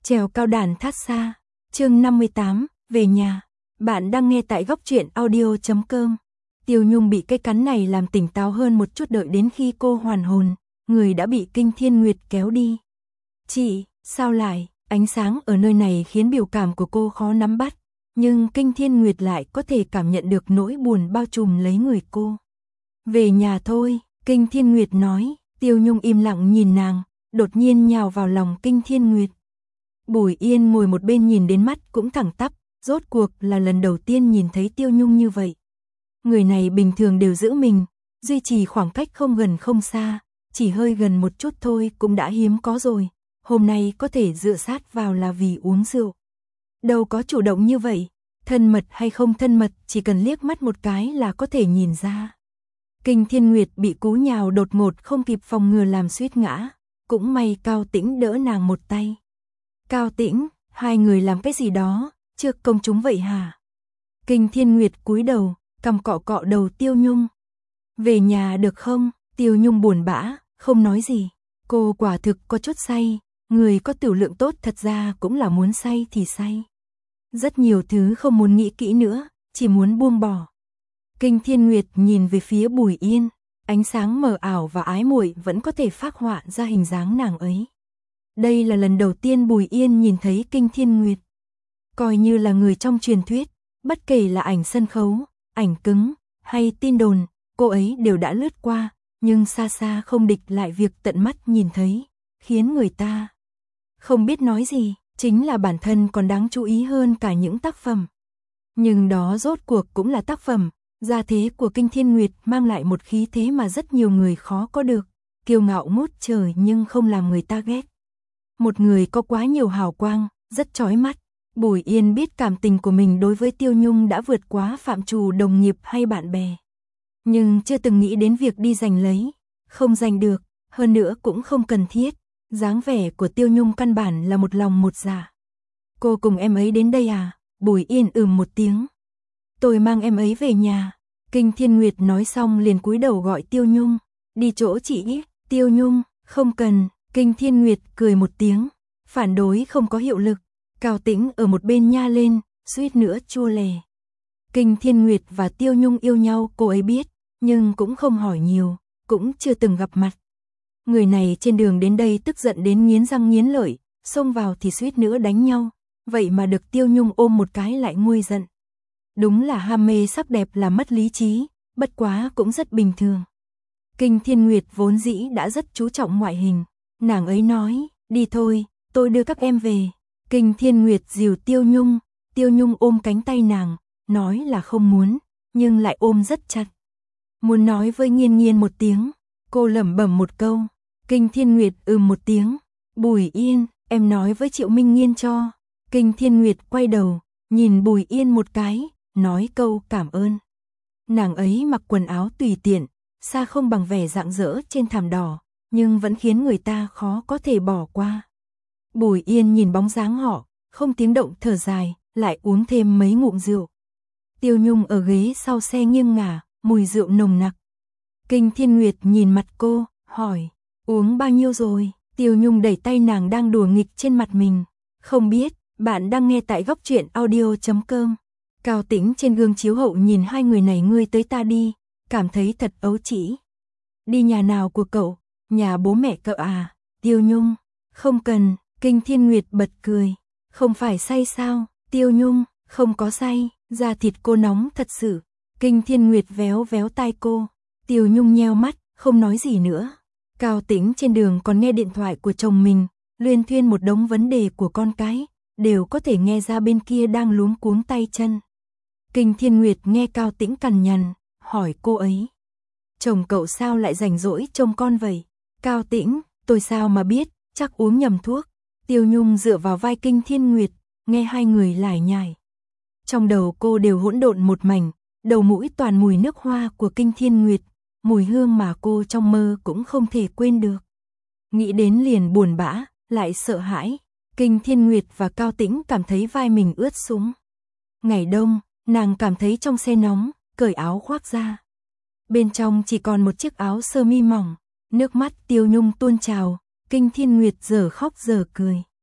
Trèo cao đàn thát xa, chương 58, về nhà. Bạn đang nghe tại góc truyện audio.com. Tiêu Nhung bị cây cắn này làm tỉnh táo hơn một chút, đợi đến khi cô hoàn hồn, người đã bị Kinh Thiên Nguyệt kéo đi. Chị, sao lại? Ánh sáng ở nơi này khiến biểu cảm của cô khó nắm bắt, nhưng Kinh Thiên Nguyệt lại có thể cảm nhận được nỗi buồn bao trùm lấy người cô. Về nhà thôi, Kinh Thiên Nguyệt nói. Tiêu Nhung im lặng nhìn nàng, đột nhiên nhào vào lòng Kinh Thiên Nguyệt. Bùi Yên ngồi một bên nhìn đến mắt cũng thẳng tắp, rốt cuộc là lần đầu tiên nhìn thấy Tiêu Nhung như vậy. Người này bình thường đều giữ mình, duy trì khoảng cách không gần không xa, chỉ hơi gần một chút thôi cũng đã hiếm có rồi, hôm nay có thể dựa sát vào là vì uống rượu. Đâu có chủ động như vậy, thân mật hay không thân mật chỉ cần liếc mắt một cái là có thể nhìn ra. Kinh Thiên Nguyệt bị cú nhào đột ngột không kịp phòng ngừa làm suýt ngã, cũng may Cao Tĩnh đỡ nàng một tay. Cao Tĩnh, hai người làm cái gì đó, trước công chúng vậy hả? Kinh Thiên Nguyệt cúi đầu, cằm cọ cọ đầu Tiêu Nhung. Về nhà được không? Tiêu Nhung buồn bã, không nói gì. Cô quả thực có chút say, người có tiểu lượng tốt thật ra cũng là muốn say thì say. Rất nhiều thứ không muốn nghĩ kỹ nữa, chỉ muốn buông bỏ. Kinh Thiên Nguyệt nhìn về phía Bùi Yên, ánh sáng mờ ảo và ái muội vẫn có thể phác họa ra hình dáng nàng ấy. Đây là lần đầu tiên Bùi Yên nhìn thấy Kinh Thiên Nguyệt. Coi như là người trong truyền thuyết, bất kể là ảnh sân khấu, ảnh cứng, hay tin đồn, cô ấy đều đã lướt qua, nhưng xa xa không địch lại việc tận mắt nhìn thấy, khiến người ta không biết nói gì, chính là bản thân còn đáng chú ý hơn cả những tác phẩm. Nhưng đó rốt cuộc cũng là tác phẩm. Gia thế của Kinh Thiên Nguyệt mang lại một khí thế mà rất nhiều người khó có được, kiêu ngạo ngút trời nhưng không làm người ta ghét. Một người có quá nhiều hào quang, rất chói mắt. Bùi Yên biết cảm tình của mình đối với Tiêu Nhung đã vượt quá phạm trù đồng nghiệp hay bạn bè. Nhưng chưa từng nghĩ đến việc đi giành lấy, không giành được, hơn nữa cũng không cần thiết. Dáng vẻ của Tiêu Nhung căn bản là một lòng một dạ. Cô cùng em ấy đến đây à? Bùi Yên một tiếng. Tôi mang em ấy về nhà. Kinh Thiên Nguyệt nói xong liền cúi đầu gọi Tiêu Nhung. Đi chỗ chị. Tiêu Nhung, không cần. Kinh Thiên Nguyệt cười một tiếng. Phản đối không có hiệu lực. Cao Tĩnh ở một bên nha lên, suýt nữa chua lè. Kinh Thiên Nguyệt và Tiêu Nhung yêu nhau cô ấy biết, nhưng cũng không hỏi nhiều, cũng chưa từng gặp mặt. Người này trên đường đến đây tức giận đến nghiến răng nghiến lợi, xông vào thì suýt nữa đánh nhau. Vậy mà được Tiêu Nhung ôm một cái lại nguôi giận. Đúng là ham mê sắc đẹp là mất lý trí, bất quá cũng rất bình thường. Kinh Thiên Nguyệt vốn dĩ đã rất chú trọng ngoại hình, nàng ấy nói, đi thôi, tôi đưa các em về. Kinh Thiên Nguyệt dìu Tiêu Nhung ôm cánh tay nàng, nói là không muốn, nhưng lại ôm rất chặt. Muốn nói với Nghiên Nghiên một tiếng, cô lẩm bẩm một câu, Kinh Thiên Nguyệt một tiếng, Bùi Yên, em nói với Triệu Minh Nghiên cho. Kinh Thiên Nguyệt quay đầu, nhìn Bùi Yên một cái, nói câu cảm ơn. Nàng ấy mặc quần áo tùy tiện, xa không bằng vẻ rạng rỡ trên thảm đỏ, nhưng vẫn khiến người ta khó có thể bỏ qua. Bùi Yên nhìn bóng dáng họ, không tiếng động thở dài, lại uống thêm mấy ngụm rượu. Tiêu Nhung ở ghế sau xe nghiêng ngả, mùi rượu nồng nặc. Kinh Thiên Nguyệt nhìn mặt cô, hỏi, uống bao nhiêu rồi? Tiêu Nhung đẩy tay nàng đang đùa nghịch trên mặt mình. Không biết, bạn đang nghe tại góc truyện audio.com. Cao Tĩnh trên gương chiếu hậu nhìn hai người này ngươi tới ta đi, cảm thấy thật ấu trĩ. Đi nhà nào của cậu? Nhà bố mẹ cậu à? Tiêu Nhung, không cần. Kinh Thiên Nguyệt bật cười. Không phải say sao? Tiêu Nhung, không có say, da thịt cô nóng thật sự. Kinh Thiên Nguyệt véo véo tai cô. Tiêu Nhung nheo mắt, không nói gì nữa. Cao Tĩnh trên đường còn nghe điện thoại của chồng mình, luyên thuyên một đống vấn đề của con cái, đều có thể nghe ra bên kia đang luống cuống tay chân. Kinh Thiên Nguyệt nghe Cao Tĩnh cằn nhằn, hỏi cô ấy. Chồng cậu sao lại rảnh rỗi trông con vậy? Cao Tĩnh, tôi sao mà biết, chắc uống nhầm thuốc. Tiêu Nhung dựa vào vai Kinh Thiên Nguyệt, nghe hai người lải nhải. Trong đầu cô đều hỗn độn một mảnh, đầu mũi toàn mùi nước hoa của Kinh Thiên Nguyệt, mùi hương mà cô trong mơ cũng không thể quên được. Nghĩ đến liền buồn bã, lại sợ hãi. Kinh Thiên Nguyệt và Cao Tĩnh cảm thấy vai mình ướt sũng. Ngày đông, nàng cảm thấy trong xe nóng, cởi áo khoác ra. Bên trong chỉ còn một chiếc áo sơ mi mỏng, nước mắt Tiêu Nhung tuôn trào, Kinh Thiên Nguyệt giờ khóc giờ cười.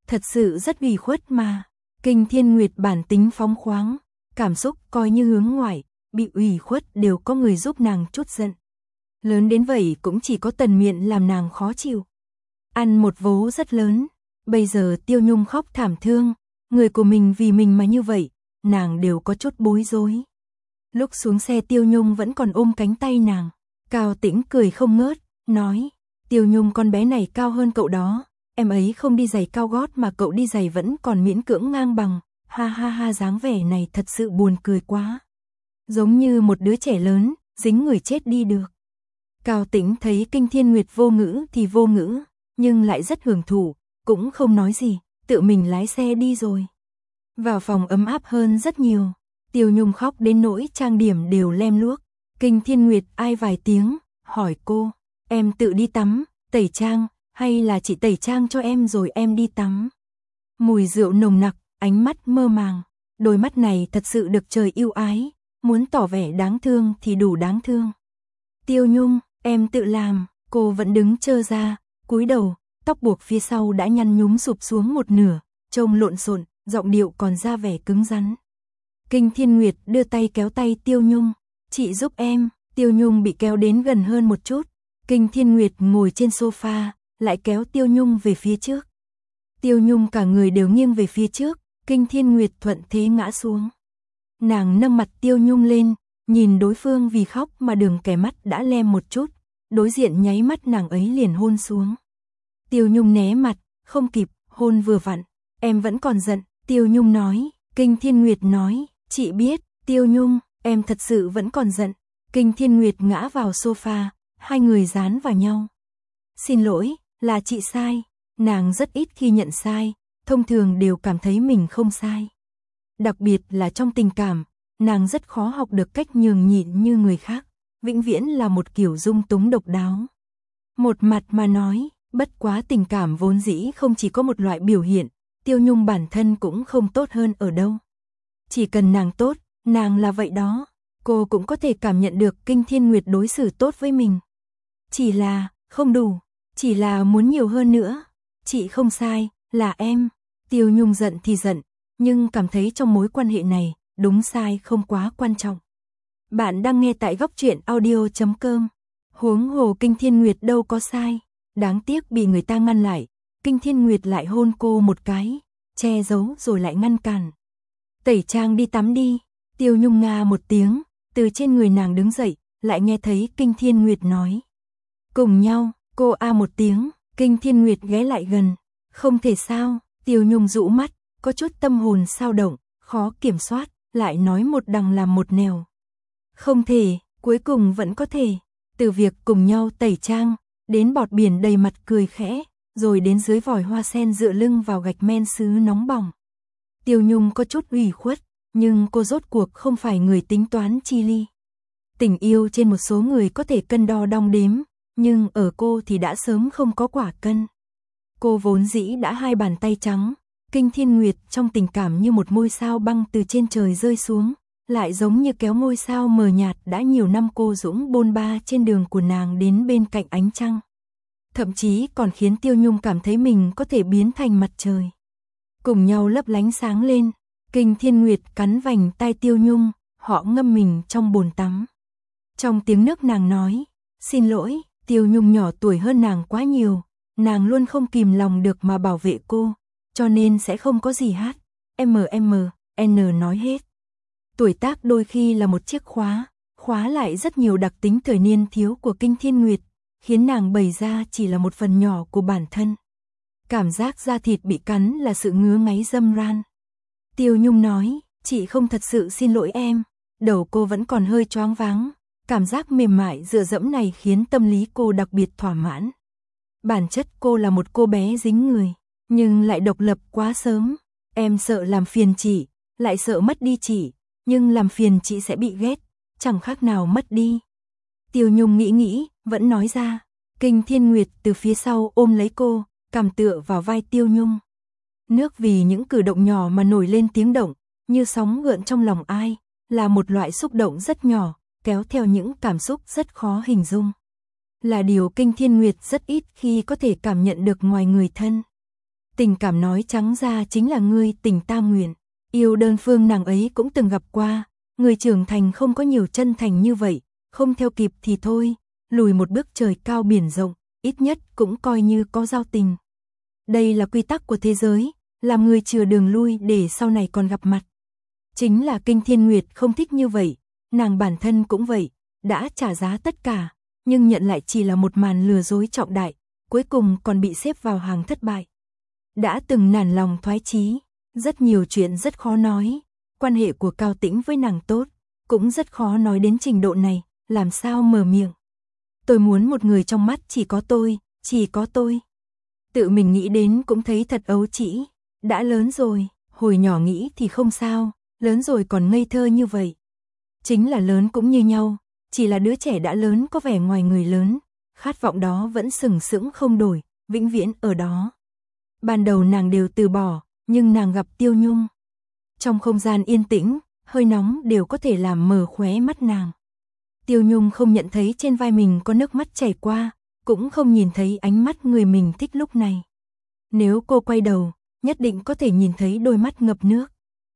thật sự rất ủy khuất mà. Kinh Thiên Nguyệt bản tính phóng khoáng, cảm xúc coi như hướng ngoại, bị ủy khuất đều có người giúp nàng trút giận. Lớn đến vậy cũng chỉ có Tần Miện làm nàng khó chịu. Ăn một vố rất lớn, bây giờ Tiêu Nhung khóc thảm thương, người của mình vì mình mà như vậy, nàng đều có chút bối rối. Lúc xuống xe Tiêu Nhung vẫn còn ôm cánh tay nàng, Cao Tĩnh cười không ngớt, nói, Tiêu Nhung con bé này cao hơn cậu đó, em ấy không đi giày cao gót mà cậu đi giày vẫn còn miễn cưỡng ngang bằng, ha ha ha, dáng vẻ này thật sự buồn cười quá. Giống như một đứa trẻ lớn, dính người chết đi được. Cao Tĩnh thấy Kinh Thiên Nguyệt vô ngữ thì vô ngữ, nhưng lại rất hưởng thụ, cũng không nói gì, tự mình lái xe đi rồi. Vào phòng ấm áp hơn rất nhiều, Tiêu Nhung khóc đến nỗi trang điểm đều lem luốc. Kinh Thiên Nguyệt ai vài tiếng, hỏi cô, em tự đi tắm, tẩy trang, hay là chị tẩy trang cho em rồi em đi tắm? Mùi rượu nồng nặc, ánh mắt mơ màng, đôi mắt này thật sự được trời yêu ái, muốn tỏ vẻ đáng thương thì đủ đáng thương. Tiêu Nhung, em tự làm, cô vẫn đứng trơ ra, cúi đầu, tóc buộc phía sau đã nhăn nhúm sụp xuống một nửa, trông lộn xộn, giọng điệu còn ra vẻ cứng rắn. Kinh Thiên Nguyệt đưa tay kéo tay Tiêu Nhung, chị giúp em. Tiêu Nhung bị kéo đến gần hơn một chút, Kinh Thiên Nguyệt ngồi trên sofa, lại kéo Tiêu Nhung về phía trước. Tiêu Nhung cả người đều nghiêng về phía trước, Kinh Thiên Nguyệt thuận thế ngã xuống. Nàng nâng mặt Tiêu Nhung lên, nhìn đối phương vì khóc mà đường kẻ mắt đã lem một chút, đối diện nháy mắt nàng ấy liền hôn xuống. Tiêu Nhung né mặt, không kịp, hôn vừa vặn, em vẫn còn giận, Tiêu Nhung nói. Kinh Thiên Nguyệt nói, chị biết, Tiêu Nhung, em thật sự vẫn còn giận. Kinh Thiên Nguyệt ngã vào sofa, hai người dán vào nhau. Xin lỗi, là chị sai. Nàng rất ít khi nhận sai, thông thường đều cảm thấy mình không sai. Đặc biệt là trong tình cảm, nàng rất khó học được cách nhường nhịn như người khác, vĩnh viễn là một kiểu dung túng độc đáo. Một mặt mà nói, bất quá tình cảm vốn dĩ không chỉ có một loại biểu hiện, Tiêu Nhung bản thân cũng không tốt hơn ở đâu. Chỉ cần nàng tốt, nàng là vậy đó. Cô cũng có thể cảm nhận được Kinh Thiên Nguyệt đối xử tốt với mình. Chỉ là, không đủ, chỉ là muốn nhiều hơn nữa. Chị không sai, là em. Tiêu Nhung giận thì giận, nhưng cảm thấy trong mối quan hệ này, đúng sai không quá quan trọng. Bạn đang nghe tại góc truyện audio.com. Huống hồ Kinh Thiên Nguyệt đâu có sai. Đáng tiếc bị người ta ngăn lại, Kinh Thiên Nguyệt lại hôn cô một cái, che giấu rồi lại ngăn cản. Tẩy trang đi tắm đi. Tiêu Nhung nga một tiếng, từ trên người nàng đứng dậy, lại nghe thấy Kinh Thiên Nguyệt nói. Cùng nhau, cô a một tiếng, Kinh Thiên Nguyệt ghé lại gần. Không thể sao, Tiêu Nhung dụ mắt, có chút tâm hồn sao động, khó kiểm soát, lại nói một đằng làm một nẻo. Không thể, cuối cùng vẫn có thể. Từ việc cùng nhau tẩy trang, đến bọt biển đầy mặt cười khẽ, rồi đến dưới vòi hoa sen dựa lưng vào gạch men sứ nóng bỏng. Tiêu Nhung có chút ủy khuất, nhưng cô rốt cuộc không phải người tính toán chi ly. Tình yêu trên một số người có thể cân đo đong đếm, nhưng ở cô thì đã sớm không có quả cân. Cô vốn dĩ đã hai bàn tay trắng, Kinh Thiên Nguyệt trong tình cảm như một ngôi sao băng từ trên trời rơi xuống, lại giống như kéo ngôi sao mờ nhạt đã nhiều năm cô dũng bôn ba trên đường của nàng đến bên cạnh ánh trăng. Thậm chí còn khiến Tiêu Nhung cảm thấy mình có thể biến thành mặt trời. Cùng nhau lấp lánh sáng lên, Kinh Thiên Nguyệt cắn vành tai Tiêu Nhung, họ ngâm mình trong bồn tắm. Trong tiếng nước nàng nói, xin lỗi, Tiêu Nhung nhỏ tuổi hơn nàng quá nhiều, nàng luôn không kìm lòng được mà bảo vệ cô, cho nên sẽ không có gì hát. N nói hết. Tuổi tác đôi khi là một chiếc khóa lại rất nhiều đặc tính thời niên thiếu của Kinh Thiên Nguyệt, khiến nàng bày ra chỉ là một phần nhỏ của bản thân. Cảm giác da thịt bị cắn là sự ngứa ngáy râm ran. Tiêu Nhung nói, chị không thật sự xin lỗi em. Đầu cô vẫn còn hơi choáng váng, cảm giác mềm mại dựa dẫm này khiến tâm lý cô đặc biệt thỏa mãn. Bản chất cô là một cô bé dính người, nhưng lại độc lập quá sớm. Em sợ làm phiền chị, lại sợ mất đi chị, nhưng làm phiền chị sẽ bị ghét, chẳng khác nào mất đi. Tiêu Nhung nghĩ, vẫn nói ra. Kinh Thiên Nguyệt từ phía sau ôm lấy cô, cằm tựa vào vai Tiêu Nhung. Nước vì những cử động nhỏ mà nổi lên tiếng động, như sóng gợn trong lòng ai, là một loại xúc động rất nhỏ, kéo theo những cảm xúc rất khó hình dung. Là điều Kinh Thiên Nguyệt rất ít khi có thể cảm nhận được ngoài người thân. Tình cảm nói trắng ra chính là ngươi tình ta nguyện. Yêu đơn phương nàng ấy cũng từng gặp qua, người trưởng thành không có nhiều chân thành như vậy, không theo kịp thì thôi, lùi một bước trời cao biển rộng, ít nhất cũng coi như có giao tình. Đây là quy tắc của thế giới, làm người chừa đường lui để sau này còn gặp mặt. Chính là Kinh Thiên Nguyệt không thích như vậy, nàng bản thân cũng vậy, đã trả giá tất cả, nhưng nhận lại chỉ là một màn lừa dối trọng đại, cuối cùng còn bị xếp vào hàng thất bại. Đã từng nản lòng thoái chí, rất nhiều chuyện rất khó nói, quan hệ của Cao Tĩnh với nàng tốt, cũng rất khó nói đến trình độ này, làm sao mở miệng. Tôi muốn một người trong mắt chỉ có tôi, chỉ có tôi. Tự mình nghĩ đến cũng thấy thật ấu trĩ, đã lớn rồi, hồi nhỏ nghĩ thì không sao, lớn rồi còn ngây thơ như vậy. Chính là lớn cũng như nhau, chỉ là đứa trẻ đã lớn có vẻ ngoài người lớn, khát vọng đó vẫn sừng sững không đổi, vĩnh viễn ở đó. Ban đầu nàng đều từ bỏ, nhưng nàng gặp Tiêu Nhung. Trong không gian yên tĩnh, hơi nóng đều có thể làm mờ khóe mắt nàng. Tiêu Nhung không nhận thấy trên vai mình có nước mắt chảy qua, cũng không nhìn thấy ánh mắt người mình thích lúc này. Nếu cô quay đầu, nhất định có thể nhìn thấy đôi mắt ngập nước.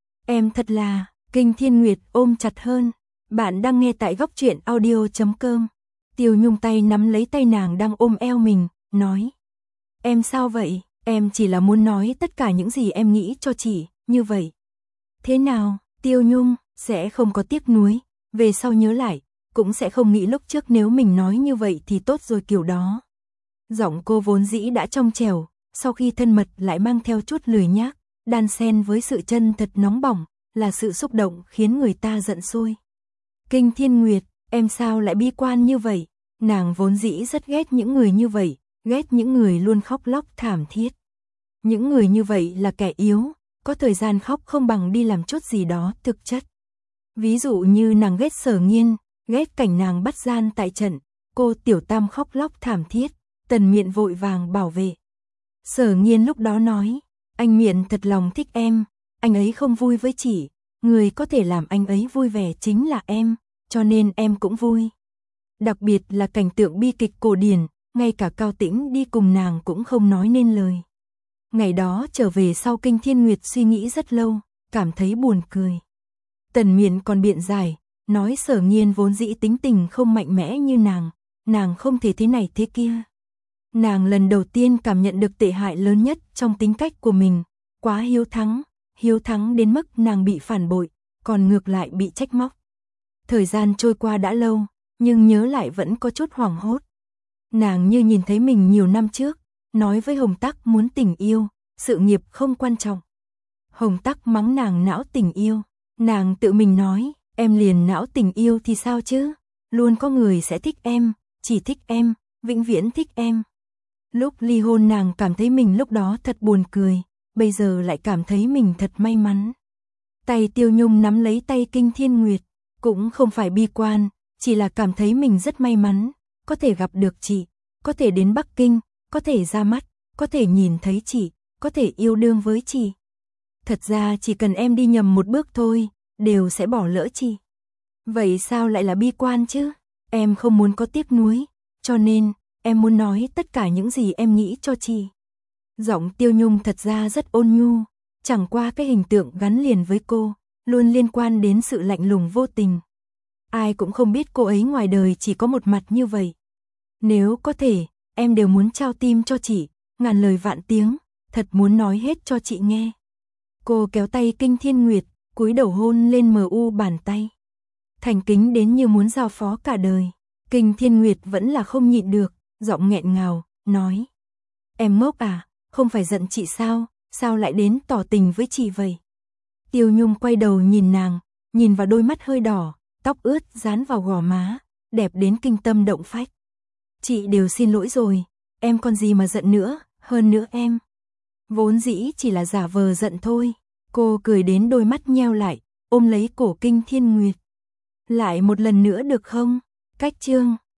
Em thật là, Kinh Thiên Nguyệt ôm chặt hơn. Bạn đang nghe tại góc truyện audio.com. Tiêu Nhung tay nắm lấy tay nàng đang ôm eo mình, nói. Em sao vậy? Em chỉ là muốn nói tất cả những gì em nghĩ cho chị, như vậy. Thế nào, Tiêu Nhung, sẽ không có tiếc nuối, về sau nhớ lại, cũng sẽ không nghĩ lúc trước nếu mình nói như vậy thì tốt rồi kiểu đó. Giọng cô vốn dĩ đã trong trẻo, sau khi thân mật lại mang theo chút lười nhác, đan xen với sự chân thật nóng bỏng, là sự xúc động khiến người ta giận sôi. Kinh Thiên Nguyệt, em sao lại bi quan như vậy? Nàng vốn dĩ rất ghét những người như vậy, ghét những người luôn khóc lóc thảm thiết. Những người như vậy là kẻ yếu, có thời gian khóc không bằng đi làm chút gì đó thực chất. Ví dụ như nàng ghét Sở Nghiên, ghét cảnh nàng bắt gian tại trận, cô Tiểu Tam khóc lóc thảm thiết, Tần Miện vội vàng bảo vệ. Sở Nghiên lúc đó nói, anh Miện thật lòng thích em, anh ấy không vui với chị, người có thể làm anh ấy vui vẻ chính là em, cho nên em cũng vui. Đặc biệt là cảnh tượng bi kịch cổ điển, ngay cả Cao Tĩnh đi cùng nàng cũng không nói nên lời. Ngày đó trở về sau Kinh Thiên Nguyệt suy nghĩ rất lâu, cảm thấy buồn cười. Tần Miện còn biện giải, nói Sở Nghiên vốn dĩ tính tình không mạnh mẽ như nàng không thể thế này thế kia. Nàng lần đầu tiên cảm nhận được tệ hại lớn nhất trong tính cách của mình, quá hiếu thắng đến mức nàng bị phản bội, còn ngược lại bị trách móc. Thời gian trôi qua đã lâu, nhưng nhớ lại vẫn có chút hoảng hốt. Nàng như nhìn thấy mình nhiều năm trước, nói với Hồng Tắc muốn tình yêu, sự nghiệp không quan trọng. Hồng Tắc mắng nàng não tình yêu, nàng tự mình nói, em liền não tình yêu thì sao chứ, luôn có người sẽ thích em, chỉ thích em, vĩnh viễn thích em. Lúc ly hôn nàng cảm thấy mình lúc đó thật buồn cười, bây giờ lại cảm thấy mình thật may mắn. Tay Tiêu Nhung nắm lấy tay Kinh Thiên Nguyệt, cũng không phải bi quan, chỉ là cảm thấy mình rất may mắn, có thể gặp được chị, có thể đến Bắc Kinh, có thể ra mắt, có thể nhìn thấy chị, có thể yêu đương với chị. Thật ra chỉ cần em đi nhầm một bước thôi, đều sẽ bỏ lỡ chị. Vậy sao lại là bi quan chứ? Em không muốn có tiếc nuối, cho nên em muốn nói tất cả những gì em nghĩ cho chị. Giọng Tiêu Nhung thật ra rất ôn nhu, chẳng qua cái hình tượng gắn liền với cô, luôn liên quan đến sự lạnh lùng vô tình. Ai cũng không biết cô ấy ngoài đời chỉ có một mặt như vậy. Nếu có thể, em đều muốn trao tim cho chị, ngàn lời vạn tiếng, thật muốn nói hết cho chị nghe. Cô kéo tay Kinh Thiên Nguyệt, cúi đầu hôn lên mờ u bàn tay. Thành kính đến như muốn giao phó cả đời. Kinh Thiên Nguyệt vẫn là không nhịn được, giọng nghẹn ngào, nói. Em ngốc à, không phải giận chị sao, sao lại đến tỏ tình với chị vậy? Tiêu Nhung quay đầu nhìn nàng, nhìn vào đôi mắt hơi đỏ, tóc ướt dán vào gò má, đẹp đến kinh tâm động phách. Chị đều xin lỗi rồi, em còn gì mà giận nữa, hơn nữa em. Vốn dĩ chỉ là giả vờ giận thôi. Cô cười đến đôi mắt nheo lại, ôm lấy cổ Kinh Thiên Nguyệt. Lại một lần nữa được không? Cách chương